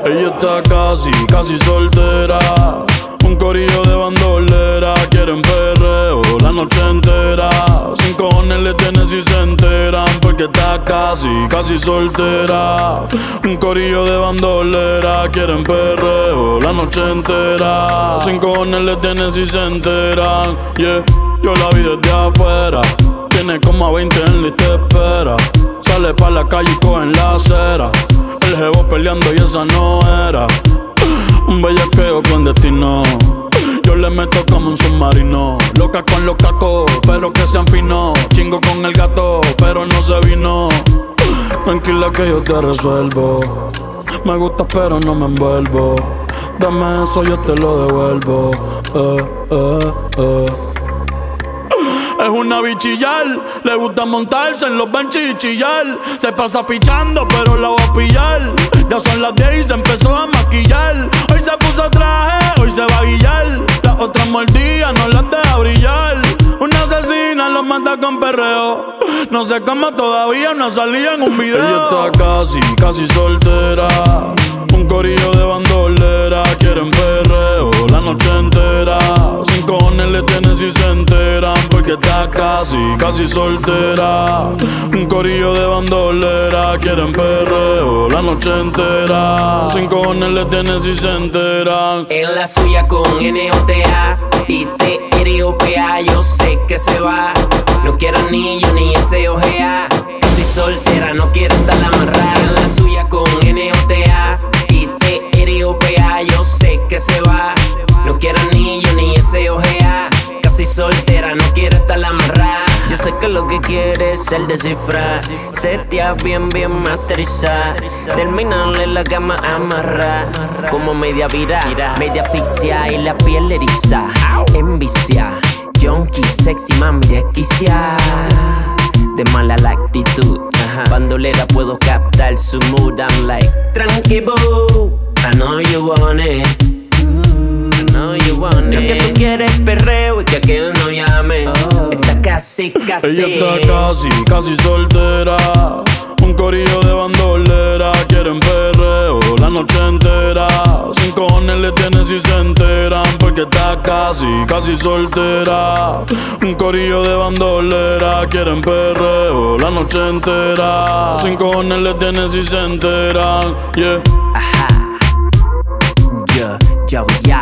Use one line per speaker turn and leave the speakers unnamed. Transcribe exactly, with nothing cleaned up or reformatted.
Ella está casi, casi soltera. Un corillo de bandolera. Quieren perreo la noche entera. Sin cojones le tienen si se enteran, porque está casi, casi soltera. Un corillo de bandolera. Quieren perreo la noche entera. Sin cojones le tienen si se enteran. Yeah, yo la vi desde afuera. Tiene como a veinte en lista de espera. Sale pa' la calle y coge la acera. El jevo peleando y esa no era. Un bellaqueo con destino. Yo le meto como un submarino. Loca con los cacos, pero que sean finos. Chingo con el gato, pero no se vino. Tranquila que yo te resuelvo. Me gusta pero no me envuelvo. Dame eso, yo te lo devuelvo. Eh, eh, eh. Es una bichillar, le gusta montarse en los benches y chillar. Se pasa pichando, pero la va a pillar. Ya son las diez y se empezó a maquillar. Hoy se puso traje, hoy se va a guillar. Las otras mordidas no las deja brillar. Una asesina lo mata con perreo. No sé cómo todavía no salía en un video. Ella está casi, casi soltera. Un corillo de bandolera. Quieren perreo la noche entera. Sin cojones le tienen si se enteran, porque está casi, casi soltera. Un corillo de bandolera. Quieren perreo la noche entera. Sin cojones le tienen si se enteran.
En la suya con N O T A y T R O P A. Yo sé que se va. No quiero anillo ni S O G A. Casi soltera, no quiere estar amarrada. En la suya con N O T A y T R O P A. Yo sé que se va. No quiero anillo ni S O G A. Casi soltera, no quiere estar amarrada. Yo sé que lo que quiere es el descifrar. Setea bien, bien masterizar. Terminarle la cama amarrar. Como media vira, media asfixia y la piel eriza. Envicia, junkie, sexy, mami desquicia. De mala la actitud, bandolera puedo captar su mood. I'm like, tranqui boo, I know you want it. No, you want it. Lo que tú quieres perreo y que aquel no llame. Oh. Está casi, casi.
Ella está casi, casi soltera. Un corillo de bandolera. Quieren perreo la noche entera. Sin cojones le tienen si se enteran, porque está casi, casi soltera. Un corillo de bandolera. Quieren perreo la noche entera. Sin cojones le tienen si se enteran. Yeah.
Ajá. Yeah, ya, ya.